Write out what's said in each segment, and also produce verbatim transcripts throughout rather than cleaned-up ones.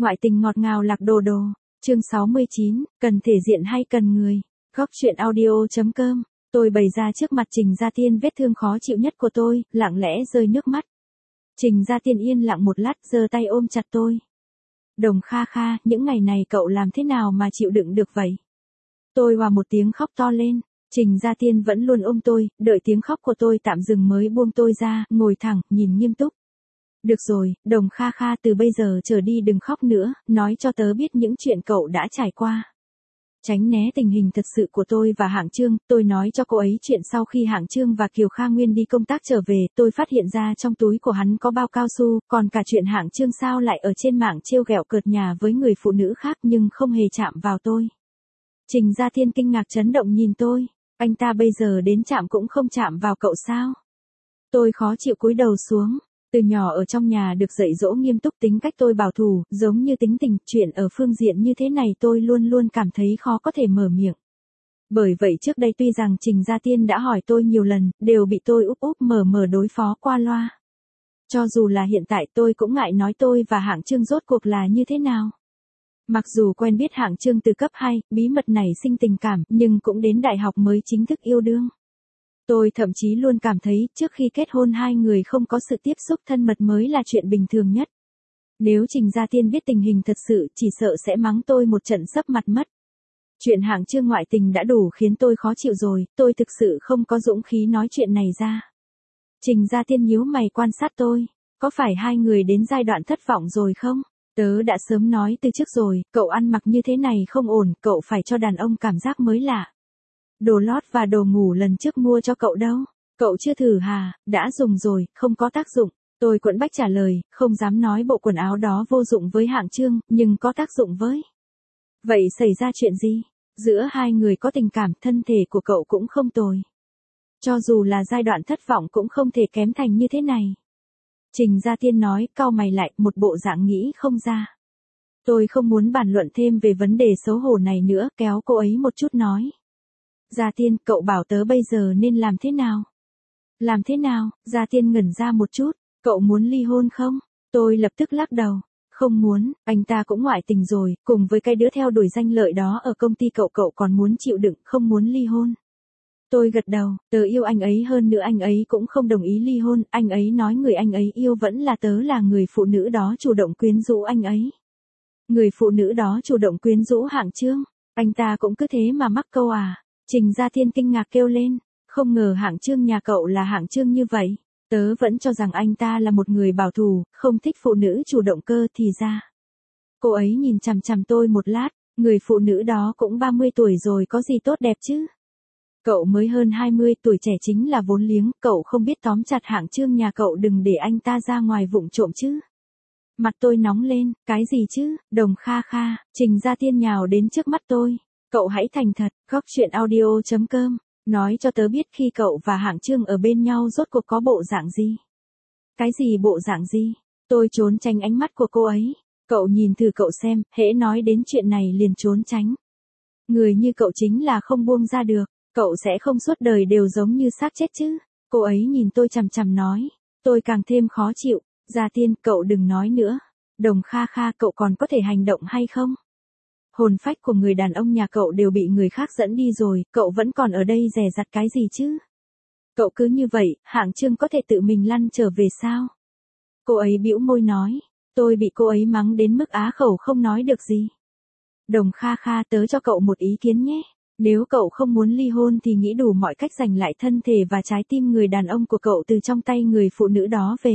Ngoại tình ngọt ngào lạc đồ đồ. Chương sáu mươi chín, cần thể diện hay cần người. Góc truyện audio.com. Tôi bày ra trước mặt Trình Gia Tiên vết thương khó chịu nhất của tôi, lặng lẽ rơi nước mắt. Trình Gia Tiên yên lặng một lát, giơ tay ôm chặt tôi. Đồng Kha Kha, những ngày này cậu làm thế nào mà chịu đựng được vậy? Tôi hòa một tiếng khóc to lên. Trình Gia Tiên vẫn luôn ôm tôi, đợi tiếng khóc của tôi tạm dừng mới buông tôi ra, ngồi thẳng, nhìn nghiêm túc. Được rồi, Đồng Kha Kha, từ bây giờ trở đi đừng khóc nữa, nói cho tớ biết những chuyện cậu đã trải qua. Tránh né tình hình thật sự của tôi và Hạng Trương, tôi nói cho cô ấy chuyện sau khi Hạng Trương và Kiều Kha Nguyên đi công tác trở về, tôi phát hiện ra trong túi của hắn có bao cao su, còn cả chuyện Hạng Trương sao lại ở trên mạng trêu ghẹo cợt nhà với người phụ nữ khác nhưng không hề chạm vào tôi. Trình Gia Tiên kinh ngạc chấn động nhìn tôi, anh ta bây giờ đến chạm cũng không chạm vào cậu sao? Tôi khó chịu cúi đầu xuống. Từ nhỏ ở trong nhà được dạy dỗ nghiêm túc, tính cách tôi bảo thủ, giống như tính tình, chuyện ở phương diện như thế này tôi luôn luôn cảm thấy khó có thể mở miệng. Bởi vậy trước đây tuy rằng Trình Gia Tiên đã hỏi tôi nhiều lần, đều bị tôi úp úp mở mở đối phó qua loa. Cho dù là hiện tại tôi cũng ngại nói tôi và Hạng Trương rốt cuộc là như thế nào. Mặc dù quen biết Hạng Trương từ cấp hai, bí mật nảy sinh tình cảm, nhưng cũng đến đại học mới chính thức yêu đương. Tôi thậm chí luôn cảm thấy trước khi kết hôn hai người không có sự tiếp xúc thân mật mới là chuyện bình thường nhất. Nếu Trình Gia Tiên biết tình hình thật sự chỉ sợ sẽ mắng tôi một trận sấp mặt mất. Chuyện Hạng Trương ngoại tình đã đủ khiến tôi khó chịu rồi, tôi thực sự không có dũng khí nói chuyện này ra. Trình Gia Tiên nhíu mày quan sát tôi, có phải hai người đến giai đoạn thất vọng rồi không? Tớ đã sớm nói từ trước rồi, cậu ăn mặc như thế này không ổn, cậu phải cho đàn ông cảm giác mới lạ. Đồ lót và đồ ngủ lần trước mua cho cậu đâu? Cậu chưa thử hà? Đã dùng rồi, không có tác dụng. Tôi quẫn bách trả lời, không dám nói bộ quần áo đó vô dụng với Hạng Trương, nhưng có tác dụng với. Vậy xảy ra chuyện gì? Giữa hai người có tình cảm, thân thể của cậu cũng không tồi. Cho dù là giai đoạn thất vọng cũng không thể kém thành như thế này. Trình Gia Tiên nói, cau mày lại, một bộ dạng nghĩ không ra. Tôi không muốn bàn luận thêm về vấn đề xấu hổ này nữa, kéo cô ấy một chút nói. Gia Tiên, cậu bảo tớ bây giờ nên làm thế nào? Làm thế nào? Gia Tiên ngẩn ra một chút, cậu muốn ly hôn không? Tôi lập tức lắc đầu, không muốn, anh ta cũng ngoại tình rồi, cùng với cái đứa theo đuổi danh lợi đó ở công ty cậu cậu còn muốn chịu đựng, không muốn ly hôn. Tôi gật đầu, tớ yêu anh ấy hơn nữa anh ấy cũng không đồng ý ly hôn, anh ấy nói người anh ấy yêu vẫn là tớ là người phụ nữ đó chủ động quyến rũ anh ấy. Người phụ nữ đó chủ động quyến rũ Hạng Trương, anh ta cũng cứ thế mà mắc câu à? Trình Gia Tiên kinh ngạc kêu lên, không ngờ Hạng Trương nhà cậu là Hạng Trương như vậy, tớ vẫn cho rằng anh ta là một người bảo thủ, không thích phụ nữ chủ động cơ thì ra. Cô ấy nhìn chằm chằm tôi một lát, người phụ nữ đó cũng ba mươi tuổi rồi có gì tốt đẹp chứ? Cậu mới hơn hai mươi, tuổi trẻ chính là vốn liếng, cậu không biết tóm chặt Hạng Trương nhà cậu đừng để anh ta ra ngoài vụng trộm chứ? Mặt tôi nóng lên, cái gì chứ? Đồng Kha Kha, Trình Gia Tiên nhào đến trước mắt tôi. Cậu hãy thành thật, góc truyện audio.com, nói cho tớ biết khi cậu và Hạng Trương ở bên nhau rốt cuộc có bộ dạng gì? Cái gì bộ dạng gì? Tôi trốn tránh ánh mắt của cô ấy. Cậu nhìn thử cậu xem, hễ nói đến chuyện này liền trốn tránh. Người như cậu chính là không buông ra được, cậu sẽ không suốt đời đều giống như xác chết chứ? Cô ấy nhìn tôi chằm chằm nói, tôi càng thêm khó chịu. Gia Tiên, cậu đừng nói nữa. Đồng Kha Kha, cậu còn có thể hành động hay không? Hồn phách của người đàn ông nhà cậu đều bị người khác dẫn đi rồi, cậu vẫn còn ở đây dè dặt cái gì chứ? Cậu cứ như vậy, Hạng Trương có thể tự mình lăn trở về sao? Cô ấy bĩu môi nói, tôi bị cô ấy mắng đến mức á khẩu không nói được gì. Đồng Kha Kha, tớ cho cậu một ý kiến nhé. Nếu cậu không muốn ly hôn thì nghĩ đủ mọi cách giành lại thân thể và trái tim người đàn ông của cậu từ trong tay người phụ nữ đó về.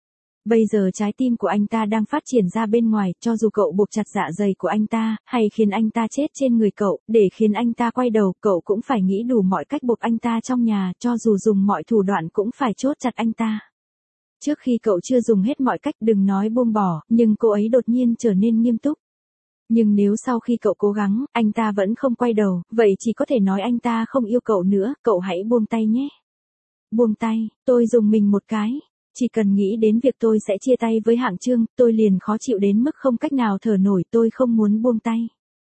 Bây giờ trái tim của anh ta đang phát triển ra bên ngoài, cho dù cậu buộc chặt dạ dày của anh ta, hay khiến anh ta chết trên người cậu, để khiến anh ta quay đầu, cậu cũng phải nghĩ đủ mọi cách buộc anh ta trong nhà, cho dù dùng mọi thủ đoạn cũng phải chốt chặt anh ta. Trước khi cậu chưa dùng hết mọi cách đừng nói buông bỏ, nhưng cô ấy đột nhiên trở nên nghiêm túc. Nhưng nếu sau khi cậu cố gắng, anh ta vẫn không quay đầu, vậy chỉ có thể nói anh ta không yêu cậu nữa, cậu hãy buông tay nhé. Buông tay, tôi dùng mình một cái. Chỉ cần nghĩ đến việc tôi sẽ chia tay với Hạng Trương, tôi liền khó chịu đến mức không cách nào thở nổi, tôi không muốn buông tay.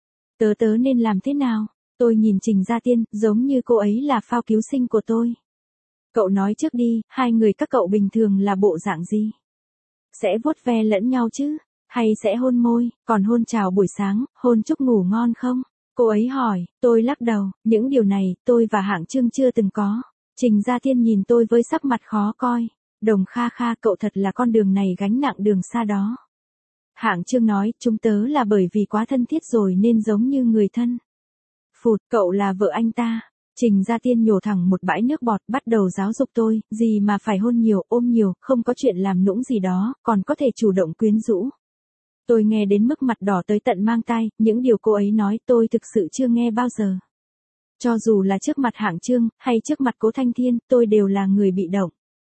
Tớ tớ nên làm thế nào? Tôi nhìn Trình Gia Tiên, giống như cô ấy là phao cứu sinh của tôi. Cậu nói trước đi, hai người các cậu bình thường là bộ dạng gì? Sẽ vuốt ve lẫn nhau chứ? Hay sẽ hôn môi, còn hôn chào buổi sáng, hôn chúc ngủ ngon không? Cô ấy hỏi, tôi lắc đầu, những điều này, tôi và Hạng Trương chưa từng có. Trình Gia Thiên nhìn tôi với sắc mặt khó coi. Đồng Kha Kha, cậu thật là con đường này gánh nặng đường xa đó. Hạng Trương nói, chúng tớ là bởi vì quá thân thiết rồi nên giống như người thân. Phụt, cậu là vợ anh ta. Trình Gia Tiên nhổ thẳng một bãi nước bọt, bắt đầu giáo dục tôi, gì mà phải hôn nhiều, ôm nhiều, không có chuyện làm nũng gì đó, còn có thể chủ động quyến rũ. Tôi nghe đến mức mặt đỏ tới tận mang tai, những điều cô ấy nói tôi thực sự chưa nghe bao giờ. Cho dù là trước mặt Hạng Trương, hay trước mặt Cố Thanh Thiên, tôi đều là người bị động.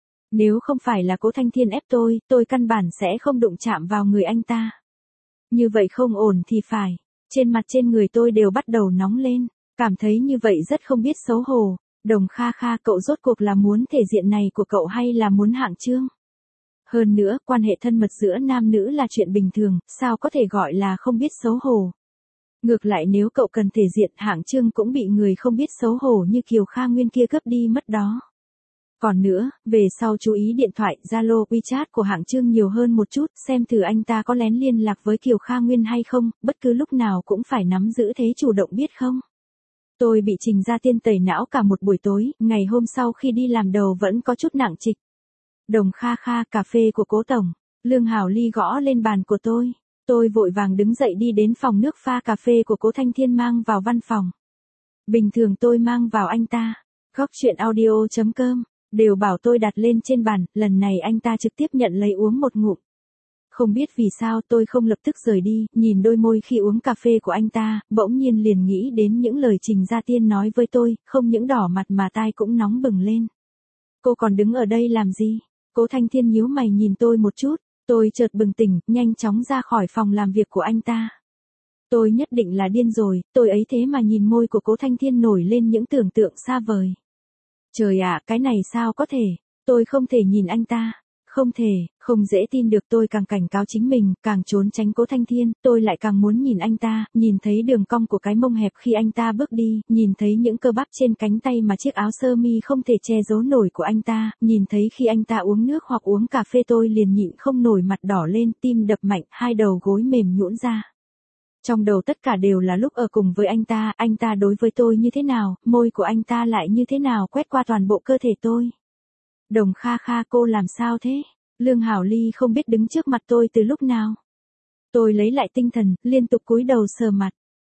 Nếu không phải là Cố Thanh Thiên ép tôi, tôi căn bản sẽ không đụng chạm vào người anh ta. Như vậy không ổn thì phải. Trên mặt trên người tôi đều bắt đầu nóng lên, cảm thấy như vậy rất không biết xấu hổ. Đồng Kha Kha, cậu rốt cuộc là muốn thể diện này của cậu hay là muốn Hạng Trương? Hơn nữa, quan hệ thân mật giữa nam nữ là chuyện bình thường, sao có thể gọi là không biết xấu hổ? Ngược lại nếu cậu cần thể diện, Hạng Trương cũng bị người không biết xấu hổ như Kiều Kha Nguyên kia cướp đi mất đó. Còn nữa, về sau chú ý điện thoại, Zalo, WeChat của Hạng Trương nhiều hơn một chút, xem thử anh ta có lén liên lạc với Kiều Kha Nguyên hay không, bất cứ lúc nào cũng phải nắm giữ thế chủ động biết không. Tôi bị Trình Gia Tiên tẩy não cả một buổi tối, ngày hôm sau khi đi làm đầu vẫn có chút nặng trịch. Đồng Kha Kha, cà phê của Cố Tổng. Lương Hảo Ly gõ lên bàn của tôi. Tôi vội vàng đứng dậy đi đến phòng nước pha cà phê của Cố Thanh Thiên mang vào văn phòng. Bình thường tôi mang vào anh ta. Góc chuyện audio chấm com đều bảo tôi đặt lên trên bàn, lần này anh ta trực tiếp nhận lấy uống một ngụm. Không biết vì sao tôi không lập tức rời đi, nhìn đôi môi khi uống cà phê của anh ta, bỗng nhiên liền nghĩ đến những lời Trình Gia Tiên nói với tôi, không những đỏ mặt mà tai cũng nóng bừng lên. Cô còn đứng ở đây làm gì? Cố Thanh Thiên nhíu mày nhìn tôi một chút, tôi chợt bừng tỉnh, nhanh chóng ra khỏi phòng làm việc của anh ta. Tôi nhất định là điên rồi, tôi ấy thế mà nhìn môi của Cố Thanh Thiên nổi lên những tưởng tượng xa vời. Trời ạ, cái này sao có thể, tôi không thể nhìn anh ta, không thể, không dễ tin được. Tôi càng cảnh cáo chính mình, càng trốn tránh Cố Thanh Thiên, tôi lại càng muốn nhìn anh ta, nhìn thấy đường cong của cái mông hẹp khi anh ta bước đi, nhìn thấy những cơ bắp trên cánh tay mà chiếc áo sơ mi không thể che giấu nổi của anh ta, nhìn thấy khi anh ta uống nước hoặc uống cà phê tôi liền nhịn không nổi mặt đỏ lên, tim đập mạnh, hai đầu gối mềm nhũn ra. Trong đầu tất cả đều là lúc ở cùng với anh ta, anh ta đối với tôi như thế nào, môi của anh ta lại như thế nào quét qua toàn bộ cơ thể tôi. Đồng Kha Kha, cô làm sao thế? Lương Hảo Ly không biết đứng trước mặt tôi từ lúc nào. Tôi lấy lại tinh thần, liên tục cúi đầu sờ mặt.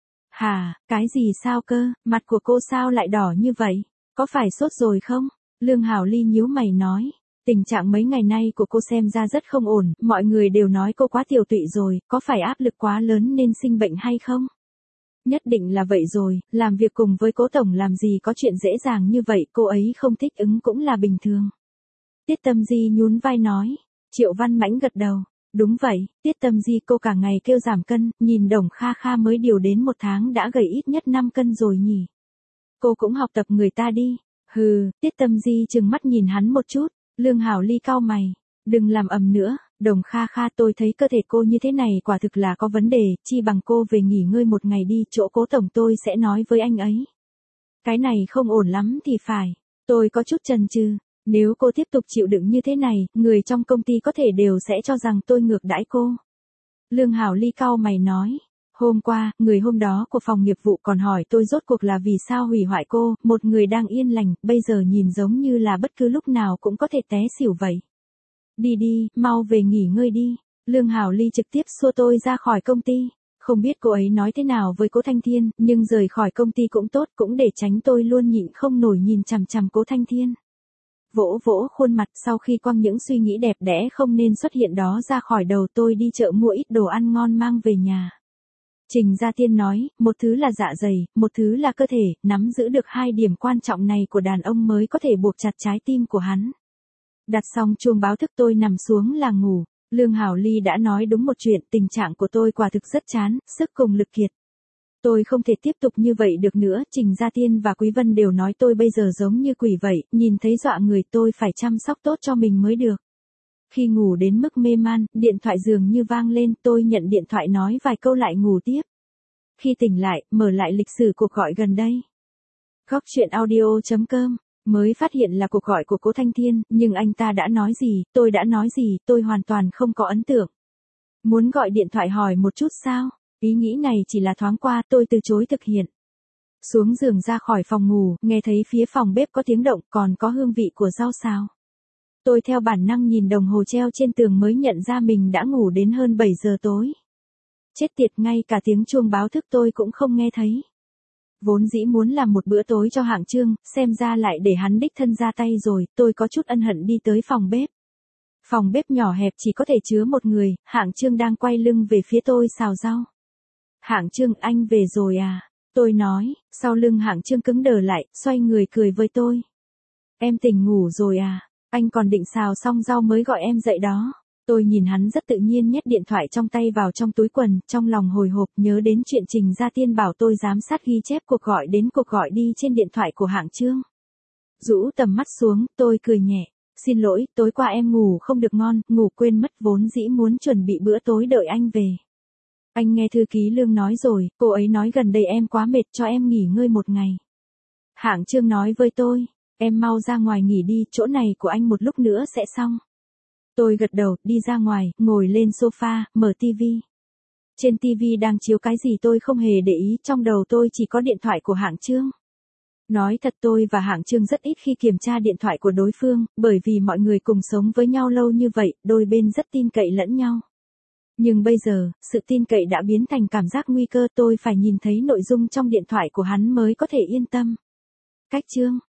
Hả, cái gì sao cơ, mặt của cô sao lại đỏ như vậy? Có phải sốt rồi không? Lương Hảo Ly nhíu mày nói. Tình trạng mấy ngày nay của cô xem ra rất không ổn, mọi người đều nói cô quá tiểu tụy rồi, có phải áp lực quá lớn nên sinh bệnh hay không? Nhất định là vậy rồi, làm việc cùng với Cố Tổng làm gì có chuyện dễ dàng như vậy, cô ấy không thích ứng cũng là bình thường. Tiết Tâm Di nhún vai nói. Triệu Văn Mãnh gật đầu. Đúng vậy, Tiết Tâm Di, cô cả ngày kêu giảm cân, nhìn Đồng Kha Kha mới điều đến một tháng đã gầy ít nhất năm cân rồi nhỉ. Cô cũng học tập người ta đi. Hừ, Tiết Tâm Di trừng mắt nhìn hắn một chút. Lương Hảo Ly cau mày. Đừng làm ầm nữa, Đồng Kha Kha, tôi thấy cơ thể cô như thế này quả thực là có vấn đề, chi bằng cô về nghỉ ngơi một ngày đi, chỗ Cố Tổng tôi sẽ nói với anh ấy. Cái này không ổn lắm thì phải. Tôi có chút chần chừ. Nếu cô tiếp tục chịu đựng như thế này, người trong công ty có thể đều sẽ cho rằng tôi ngược đãi cô. Lương Hảo Ly cau mày nói. Hôm qua, người hôm đó của phòng nghiệp vụ còn hỏi tôi rốt cuộc là vì sao hủy hoại cô, một người đang yên lành, bây giờ nhìn giống như là bất cứ lúc nào cũng có thể té xỉu vậy. Đi đi, mau về nghỉ ngơi đi. Lương Hảo Ly trực tiếp xua tôi ra khỏi công ty. Không biết cô ấy nói thế nào với Cố Thanh Thiên, nhưng rời khỏi công ty cũng tốt, cũng để tránh tôi luôn nhịn không nổi nhìn chằm chằm Cố Thanh Thiên. Vỗ vỗ khuôn mặt, sau khi quăng những suy nghĩ đẹp đẽ không nên xuất hiện đó ra khỏi đầu, tôi đi chợ mua ít đồ ăn ngon mang về nhà. Trình Gia Tiên nói, một thứ là dạ dày, một thứ là cơ thể, nắm giữ được hai điểm quan trọng này của đàn ông mới có thể buộc chặt trái tim của hắn. Đặt xong chuông báo thức tôi nằm xuống là ngủ. Lương Hảo Ly đã nói đúng một chuyện, tình trạng của tôi quả thực rất chán, sức cùng lực kiệt. Tôi không thể tiếp tục như vậy được nữa, Trình Gia Tiên và Quý Vân đều nói tôi bây giờ giống như quỷ vậy, nhìn thấy dọa người, tôi phải chăm sóc tốt cho mình mới được. Khi ngủ đến mức mê man, điện thoại dường như vang lên, tôi nhận điện thoại nói vài câu lại ngủ tiếp. Khi tỉnh lại, mở lại lịch sử cuộc gọi gần đây. Góc chuyện audio chấm com, mới phát hiện là cuộc gọi của Cố Thanh Thiên, nhưng anh ta đã nói gì, tôi đã nói gì, tôi hoàn toàn không có ấn tượng. Muốn gọi điện thoại hỏi một chút sao? Ý nghĩ này chỉ là thoáng qua, tôi từ chối thực hiện. Xuống giường ra khỏi phòng ngủ, nghe thấy phía phòng bếp có tiếng động, còn có hương vị của rau xào. Tôi theo bản năng nhìn đồng hồ treo trên tường mới nhận ra mình đã ngủ đến hơn bảy giờ tối. Chết tiệt, ngay cả tiếng chuông báo thức tôi cũng không nghe thấy. Vốn dĩ muốn làm một bữa tối cho Hạng Trương, xem ra lại để hắn đích thân ra tay rồi, tôi có chút ân hận đi tới phòng bếp. Phòng bếp nhỏ hẹp chỉ có thể chứa một người, Hạng Trương đang quay lưng về phía tôi xào rau. Hạng Trương, anh về rồi à? Tôi nói, sau lưng Hạng Trương cứng đờ lại, xoay người cười với tôi. Em tỉnh ngủ rồi à? Anh còn định xào xong rau mới gọi em dậy đó. Tôi nhìn hắn rất tự nhiên nhét điện thoại trong tay vào trong túi quần, trong lòng hồi hộp nhớ đến chuyện Trình Gia Tiên bảo tôi giám sát ghi chép cuộc gọi đến cuộc gọi đi trên điện thoại của Hạng Trương. Rũ tầm mắt xuống, tôi cười nhẹ. Xin lỗi, tối qua em ngủ không được ngon, ngủ quên mất, vốn dĩ muốn chuẩn bị bữa tối đợi anh về. Anh nghe thư ký Lương nói rồi, cô ấy nói gần đây em quá mệt cho em nghỉ ngơi một ngày. Hạng Trương nói với tôi, em mau ra ngoài nghỉ đi, chỗ này của anh một lúc nữa sẽ xong. Tôi gật đầu, đi ra ngoài, ngồi lên sofa, mở tivi. Trên tivi đang chiếu cái gì tôi không hề để ý, trong đầu tôi chỉ có điện thoại của Hạng Trương. Nói thật, tôi và Hạng Trương rất ít khi kiểm tra điện thoại của đối phương, bởi vì mọi người cùng sống với nhau lâu như vậy, đôi bên rất tin cậy lẫn nhau. Nhưng bây giờ, sự tin cậy đã biến thành cảm giác nguy cơ, tôi phải nhìn thấy nội dung trong điện thoại của hắn mới có thể yên tâm. Cách Trương,